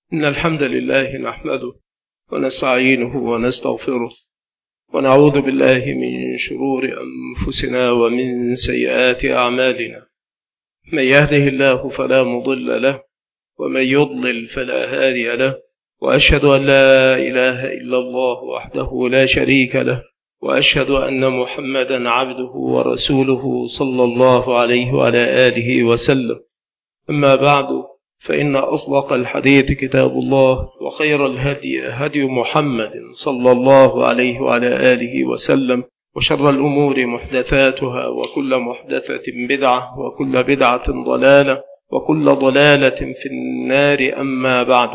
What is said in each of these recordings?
إن الحمد لله نحمده ونستعينه ونستغفره ونعوذ بالله من شرور أنفسنا ومن سيئات أعمالنا. من يهده الله فلا مضل له ومن يضلل فلا هادي له، وأشهد أن لا إله إلا الله وحده لا شريك له، وأشهد أن محمدا عبده ورسوله صلى الله عليه وعلى آله وسلم. أما بعد، فإن أصدق الحديث كتاب الله، وخير الهدي هدي محمد صلى الله عليه وعلى آله وسلم، وشر الأمور محدثاتها، وكل محدثة بدعة، وكل بدعة ضلالة، وكل ضلالة في النار. أما بعد،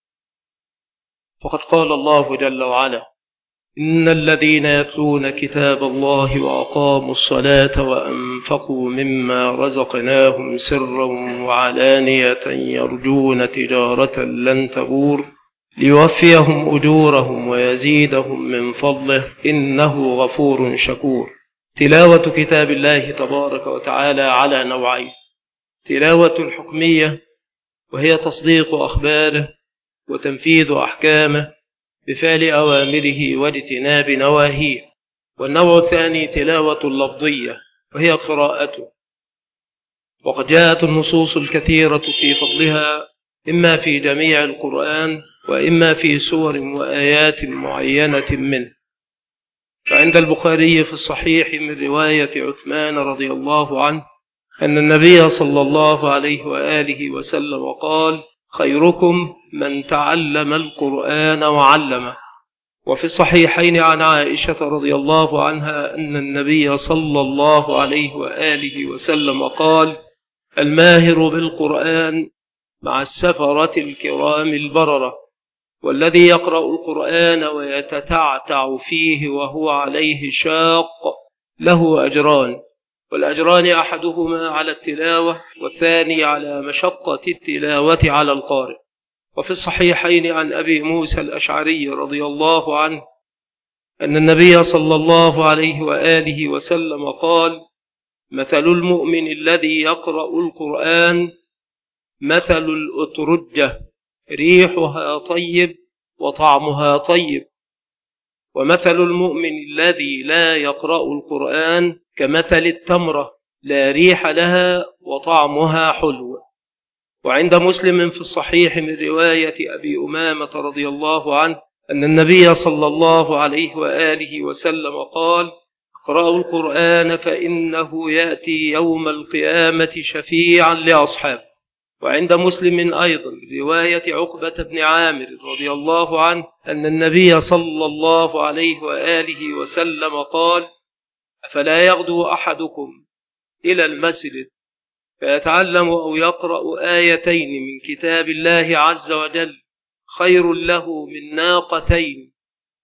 فقد قال الله جل وعلا: إن الذين يتلون كتاب الله وأقاموا الصلاة وأنفقوا مما رزقناهم سرا وعلانية يرجون تجارة لن تبور ليوفيهم أجورهم ويزيدهم من فضله إنه غفور شكور. تلاوة كتاب الله تبارك وتعالى على نوعين: تلاوة حكمية وهي تصديق أخباره وتنفيذ أحكامه بفعل أوامره واجتناب نواهيه، والنوع الثاني تلاوة لفظية وهي قراءته، وقد جاءت النصوص الكثيرة في فضلها، إما في جميع القرآن وإما في سور وآيات معينة منه. فعند البخاري في الصحيح من رواية عثمان رضي الله عنه أن النبي صلى الله عليه وآله وسلم قال: خيركم من تعلم القرآن وعلمه. وفي الصحيحين عن عائشة رضي الله عنها أن النبي صلى الله عليه وآله وسلم قال: الماهر بالقرآن مع السفرة الكرام البررة، والذي يقرأ القرآن ويتتعتع فيه وهو عليه شاق له أجران، والأجران أحدهما على التلاوة والثاني على مشقة التلاوة على القارئ. وفي الصحيحين عن أبي موسى الأشعري رضي الله عنه أن النبي صلى الله عليه وآله وسلم قال: مثل المؤمن الذي يقرأ القرآن مثل الأترجة، ريحها طيب وطعمها طيب، ومثل المؤمن الذي لا يقرأ القرآن كمثل التمرة، لا ريح لها وطعمها حلو. وعند مسلم في الصحيح من رواية أبي أمامة رضي الله عنه أن النبي صلى الله عليه وآله وسلم قال: اقرأوا القرآن فإنه يأتي يوم القيامة شفيعا لأصحابه. وعند مسلم أيضا رواية عقبة بن عامر رضي الله عنه أن النبي صلى الله عليه وآله وسلم قال: أفلا يغدو أحدكم إلى المسجد فيتعلم أو يقرأ آيتين من كتاب الله عز وجل خير له من ناقتين،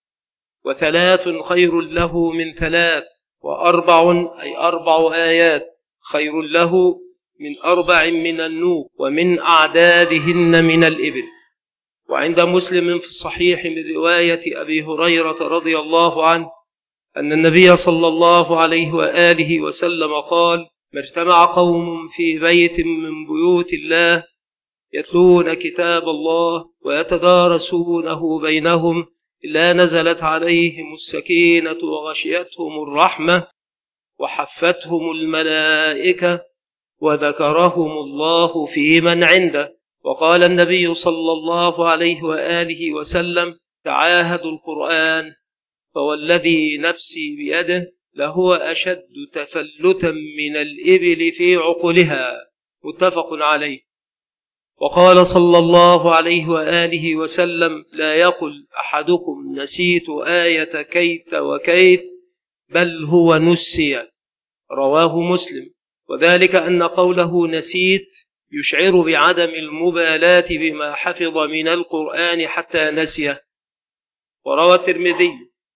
وثلاث خير له من ثلاث، وأربع أي 4 آيات خير له من 4 من النوق ومن أعدادهن من الإبل. وعند مسلم في الصحيح من رواية أبي هريرة رضي الله عنه أن النبي صلى الله عليه وآله وسلم قال: ما اجتمع قوم في بيت من بيوت الله يتلون كتاب الله ويتدارسونه بينهم إلا نزلت عليهم السكينة وغشيتهم الرحمة وحفتهم الملائكة وذكرهم الله في من عنده. وقال النبي صلى الله عليه وآله وسلم: تعاهدوا القرآن، فوالذي نفسي بيده لهو أشد تفلتا من الإبل في عقلها. متفق عليه. وقال صلى الله عليه وآله وسلم: لا يقل أحدكم نسيت آية كيت وكيت، بل هو نسي. رواه مسلم. وذلك أن قوله نسيت يشعر بعدم المبالاة بما حفظ من القرآن حتى نسيه. وروى الترمذي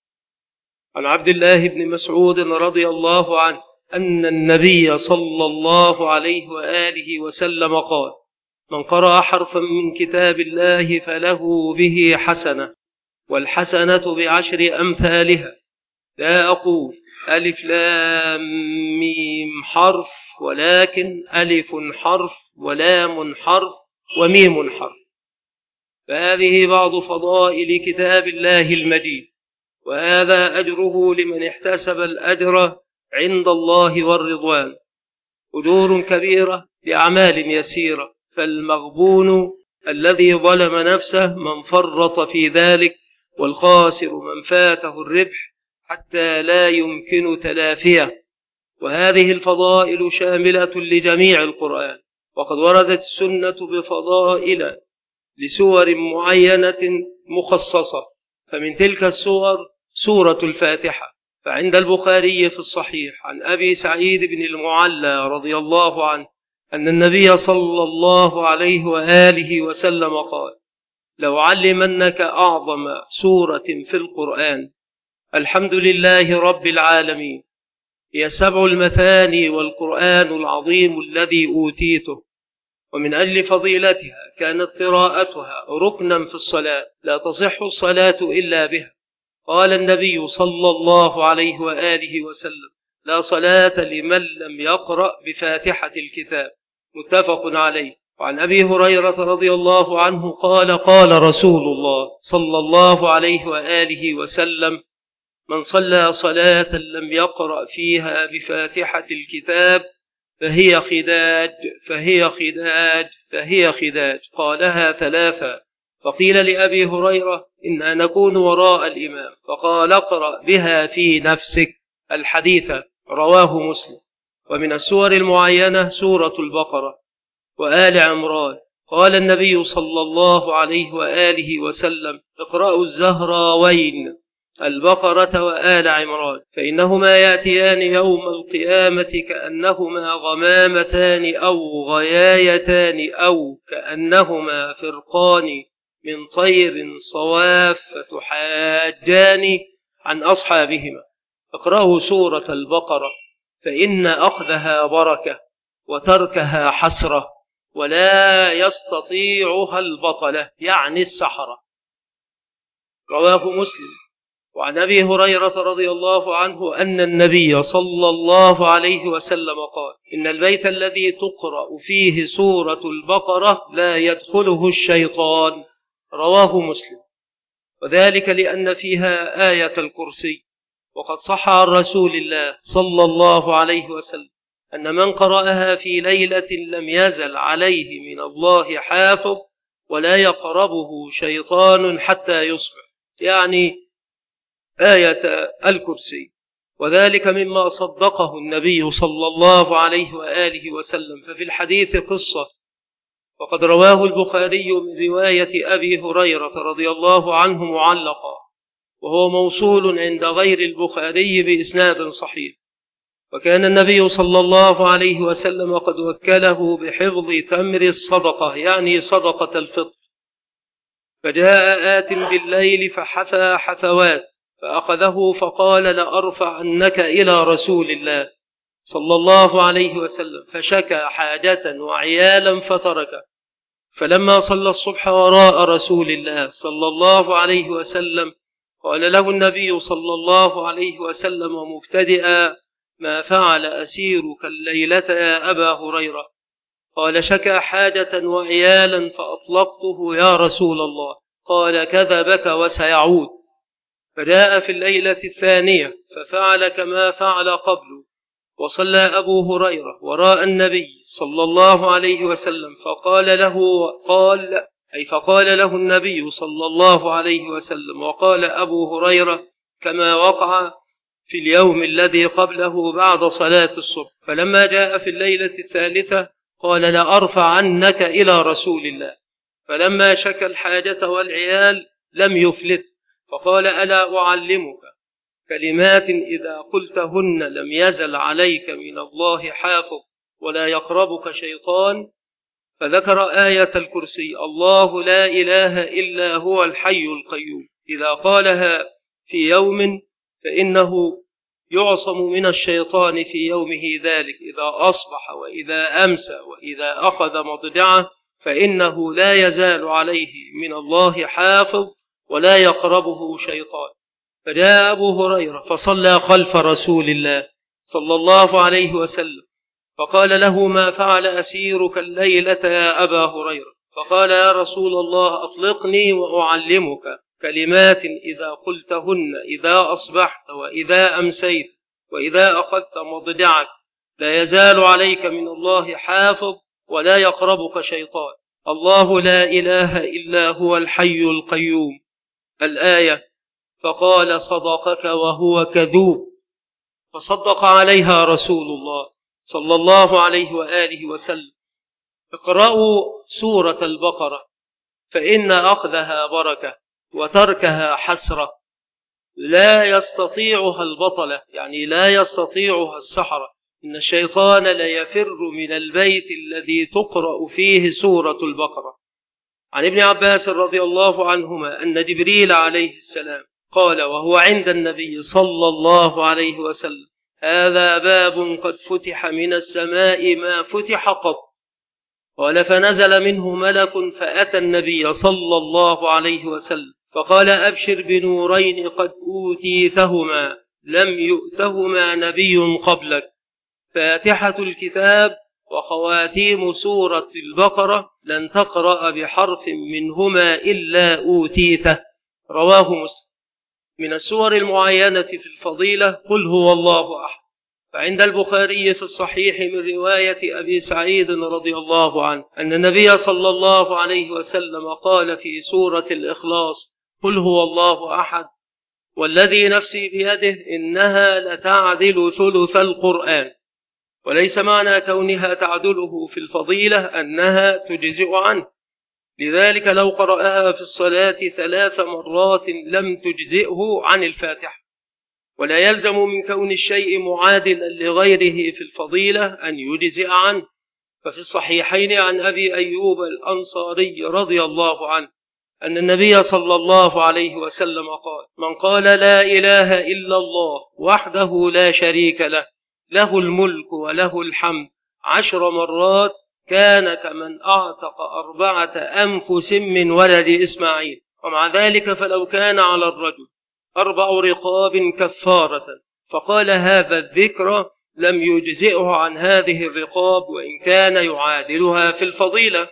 عن عبد الله بن مسعود رضي الله عنه أن النبي صلى الله عليه وآله وسلم قال: من قرأ حرفا من كتاب الله فله به حسنة، والحسنة ب10 أمثالها. لا أقول ألف لام ميم حرف، ولكن ألف حرف ولام حرف وميم حرف. فهذه بعض فضائل كتاب الله المجيد، وهذا أجره لمن احتسب الأجر عند الله والرضوان، أجور كبيرة لأعمال يسيرة. فالمغبون الذي ظلم نفسه من فرط في ذلك، والخاسر من فاته الربح حتى لا يمكن تلافيه. وهذه الفضائل شاملة لجميع القرآن، وقد وردت السنة بفضائل لسور معينة مخصصة، فمن تلك السور سورة الفاتحة. فعند البخاري في الصحيح عن أبي سعيد بن المعلى رضي الله عنه أن النبي صلى الله عليه وآله وسلم قال: لو علمنك أعظم سورة في القرآن الحمد لله رب العالمين، هي 7 المثاني والقرآن العظيم الذي أوتيته. ومن أجل فضيلتها كانت قراءتها ركنا في الصلاة، لا تصح الصلاة إلا بها. قال النبي صلى الله عليه وآله وسلم: لا صلاة لمن لم يقرأ بفاتحة الكتاب، متفق عليه. وعن أبي هريرة رضي الله عنه قال: قال رسول الله صلى الله عليه وآله وسلم: من صلى صلاة لم يقرأ فيها بفاتحة الكتاب فهي خداج فهي خداج فهي خداج. قالها 3. فقيل لأبي هريرة: إنا نكون وراء الإمام، فقال: اقرأ بها في نفسك. الحديث رواه مسلم. ومن السور المعينة سورة البقرة وآل عمران. قال النبي صلى الله عليه وآله وسلم: اقرأوا الزهراوين، البقرة وآل عمران، فإنهما يأتيان يوم القيامة كأنهما غمامتان أو غيايتان أو كأنهما فرقان من طير صواف تحاجان عن أصحابهما. اقرأوا سورة البقرة، فإن أخذها بركة وتركها حسرة، ولا يستطيعها البطلة، يعني السحرة. رواه مسلم. وعن أبي هريرة رضي الله عنه أن النبي صلى الله عليه وسلم قال: إن البيت الذي تقرأ فيه سورة البقرة لا يدخله الشيطان. رواه مسلم. وذلك لأن فيها آية الكرسي. وقد صح عن رسول الله صلى الله عليه وسلم أن من قرأها في ليلة لم يزل عليه من الله حافظ ولا يقربه شيطان حتى يصبح، يعني آية الكرسي. وذلك مما صدقه النبي صلى الله عليه وآله وسلم. ففي الحديث قصة، وقد رواه البخاري من رواية أبي هريرة رضي الله عنه معلقا، وهو موصول عند غير البخاري بإسناد صحيح. وكان النبي صلى الله عليه وسلم قد وكله بحفظ تمر الصدقة، يعني صدقة الفطر، فجاء آت بالليل فحثى حثوات فأخذه فقال: لأرفعنك إلى رسول الله صلى الله عليه وسلم، فشكى حاجة وعيالا فتركه. فلما صلى الصبح وراء رسول الله صلى الله عليه وسلم قال له النبي صلى الله عليه وسلم مبتدئا: ما فعل أسيرك الليلة يا أبا هريرة؟ قال: شكى حاجة وعيالا فأطلقته يا رسول الله. قال: كذبك وسيعود. فجاء في الليلة الثانية ففعل كما فعل قبل، وصلى أبو هريرة وراء النبي صلى الله عليه وسلم فقال له النبي صلى الله عليه وسلم: وقال أبو هريرة كما وقع في اليوم الذي قبله بعد صلاة الصبح. فلما جاء في الليلة الثالثة قال: لأرفعنك إلى رسول الله. فلما شكى الحاجة والعيال لم يفلت، فقال: ألا أعلمك كلمات إذا قلتهن لم يزل عليك من الله حافظ ولا يقربك شيطان؟ فذكر آية الكرسي: الله لا إله إلا هو الحي القيوم. إذا قالها في يوم فإنه يعصم من الشيطان في يومه ذلك، إذا أصبح وإذا أمسى وإذا أخذ مضجعه، فإنه لا يزال عليه من الله حافظ ولا يقربه شيطان. فجاء أبو هريرة فصلى خلف رسول الله صلى الله عليه وسلم، فقال له: ما فعل أسيرك الليلة يا أبا هريرة؟ فقال يا رسول الله أطلقني وأعلمك كلمات إذا قلتهن إذا أصبحت وإذا أمسيت وإذا أخذت مضجعك لا يزال عليك من الله حافظ ولا يقربك شيطان. الله لا إله إلا هو الحي القيوم. الآية. فقال صدقك وهو كذوب، فصدق عليها رسول الله صلى الله عليه وآله وسلم. اقرأوا سورة البقرة فإن أخذها بركة وتركها حسرة، لا يستطيعها البطلة، يعني لا يستطيعها السحرة. إن الشيطان ليفر من البيت الذي تقرأ فيه سورة البقرة. عن ابن عباس رضي الله عنهما أن جبريل عليه السلام قال وهو عند النبي صلى الله عليه وسلم: هذا باب قد فتح من السماء ما فتح قط. قال فنزل منه ملك فأتى النبي صلى الله عليه وسلم فقال: أبشر بنورين قد أوتيتهما لم يؤتهما نبي قبلك، فاتحة الكتاب وخواتيم سورة البقرة، لن تقرأ بحرف منهما إلا أوتيته. رواه مسلم. من السور المعينة في الفضيلة قل هو الله أحد، فعند البخاري في الصحيح من رواية أبي سعيد رضي الله عنه أن النبي صلى الله عليه وسلم قال في سورة الإخلاص: قل هو الله أحد والذي نفسي بيده إنها لتعدل ثلث القرآن. وليس معنى كونها تعدله في الفضيلة أنها تجزئ عنه، لذلك لو قرأها في الصلاة 3 مرات لم تجزئه عن الفاتحة. ولا يلزم من كون الشيء معادلا لغيره في الفضيلة أن يجزئ عنه. ففي الصحيحين عن أبي أيوب الأنصاري رضي الله عنه أن النبي صلى الله عليه وسلم قال: من قال لا إله إلا الله وحده لا شريك له، له الملك وله الحمد 10 مرات، كان كمن أعتق 4 أنفس من ولد إسماعيل. ومع ذلك فلو كان على الرجل 4 رقاب كفارة فقال هذا الذكر لم يجزئه عن هذه الرقاب وإن كان يعادلها في الفضيلة،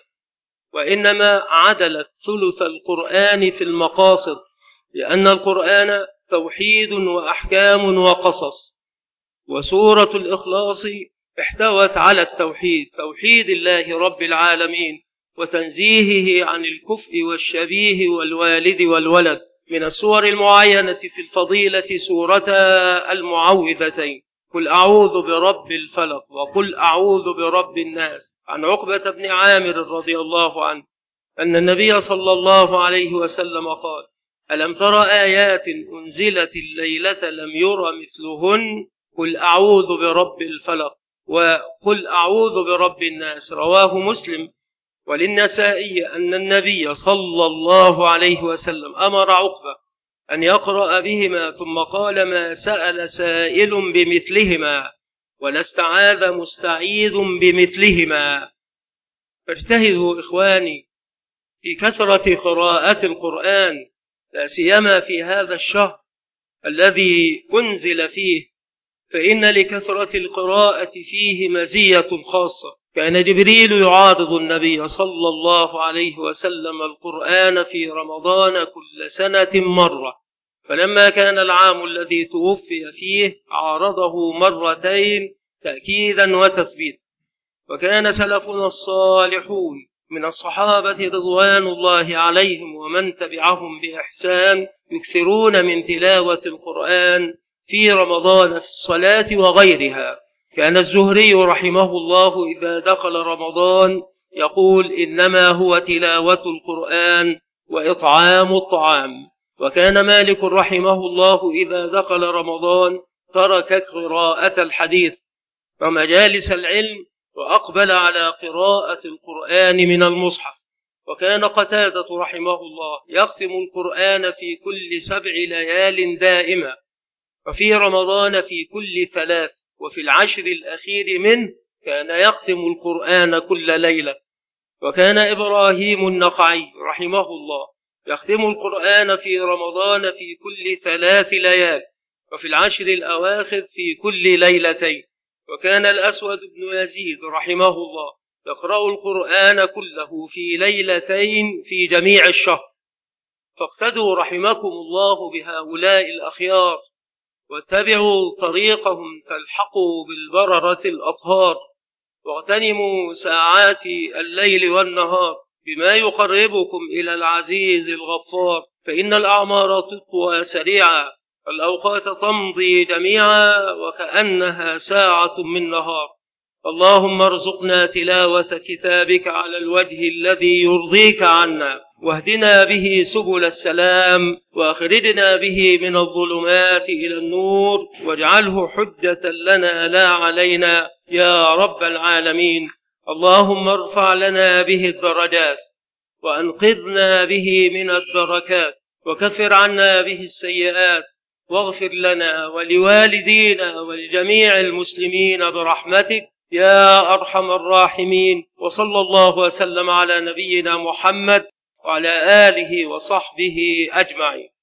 وإنما عدلت ثلث القرآن في المقاصد، لأن القرآن توحيد وأحكام وقصص. وسورة الإخلاص احتوت على التوحيد، توحيد الله رب العالمين وتنزيهه عن الكفء والشبيه والوالد والولد. من السور المعينة في الفضيلة سورتا المعوذتين: قل أعوذ برب الفلق وقل أعوذ برب الناس. عن عقبة بن عامر رضي الله عنه أن النبي صلى الله عليه وسلم قال: ألم تر آيات أنزلت الليلة لم ير مثلهن، قل أعوذ برب الفلق وقل أعوذ برب الناس. رواه مسلم. وللنسائي أن النبي صلى الله عليه وسلم أمر عقبة أن يقرأ بهما، ثم قال: ما سأل سائل بمثلهما ولا استعاذ مستعيذ بمثلهما. فاجتهدوا إخواني في كثرة قراءة القرآن، لا سيما في هذا الشهر الذي أنزل فيه، فإن لكثرة القراءة فيه مزية خاصة. كان جبريل يعارض النبي صلى الله عليه وسلم القرآن في رمضان كل سنة مرة، فلما كان العام الذي توفي فيه عارضه مرتين تأكيدا وتثبيتا. وكان سلفنا الصالحون من الصحابة رضوان الله عليهم ومن تبعهم بإحسان يكثرون من تلاوة القرآن في رمضان في الصلاة وغيرها. كان الزهري رحمه الله إذا دخل رمضان يقول: إنما هو تلاوة القرآن وإطعام الطعام. وكان مالك رحمه الله إذا دخل رمضان ترك قراءة الحديث ومجالس العلم وأقبل على قراءة القرآن من المصحف. وكان قتادة رحمه الله يختم القرآن في كل 7 ليال دائما، وفي رمضان في كل 3، وفي العشر الأخير منه كان يختم القرآن كل ليلة. وكان إبراهيم النخعي رحمه الله يختم القرآن في رمضان في كل 3 ليال، وفي العشر الأواخر في كل ليلتين. وكان الأسود بن يزيد رحمه الله يقرأ القرآن كله في ليلتين في جميع الشهر، فاقتدوا رحمكم الله بهؤلاء الأخيار واتبعوا طريقهم تلحقوا بالبررة الأطهار، واغتنموا ساعات الليل والنهار بما يقربكم إلى العزيز الغفار، فإن الأعمار تطوى سريعا، الأوقات تمضي جميعا وكأنها ساعة من نهار. اللهم ارزقنا تلاوة كتابك على الوجه الذي يرضيك عنا، واهدنا به سبل السلام، وأخرجنا به من الظلمات إلى النور، واجعله حجة لنا لا علينا يا رب العالمين. اللهم ارفع لنا به الدرجات، وأنقذنا به من الدركات، وكفر عنا به السيئات، واغفر لنا ولوالدينا ولجميع المسلمين برحمتك يا أرحم الراحمين. وصلى الله وسلم على نبينا محمد وعلى آله وصحبه أجمعين.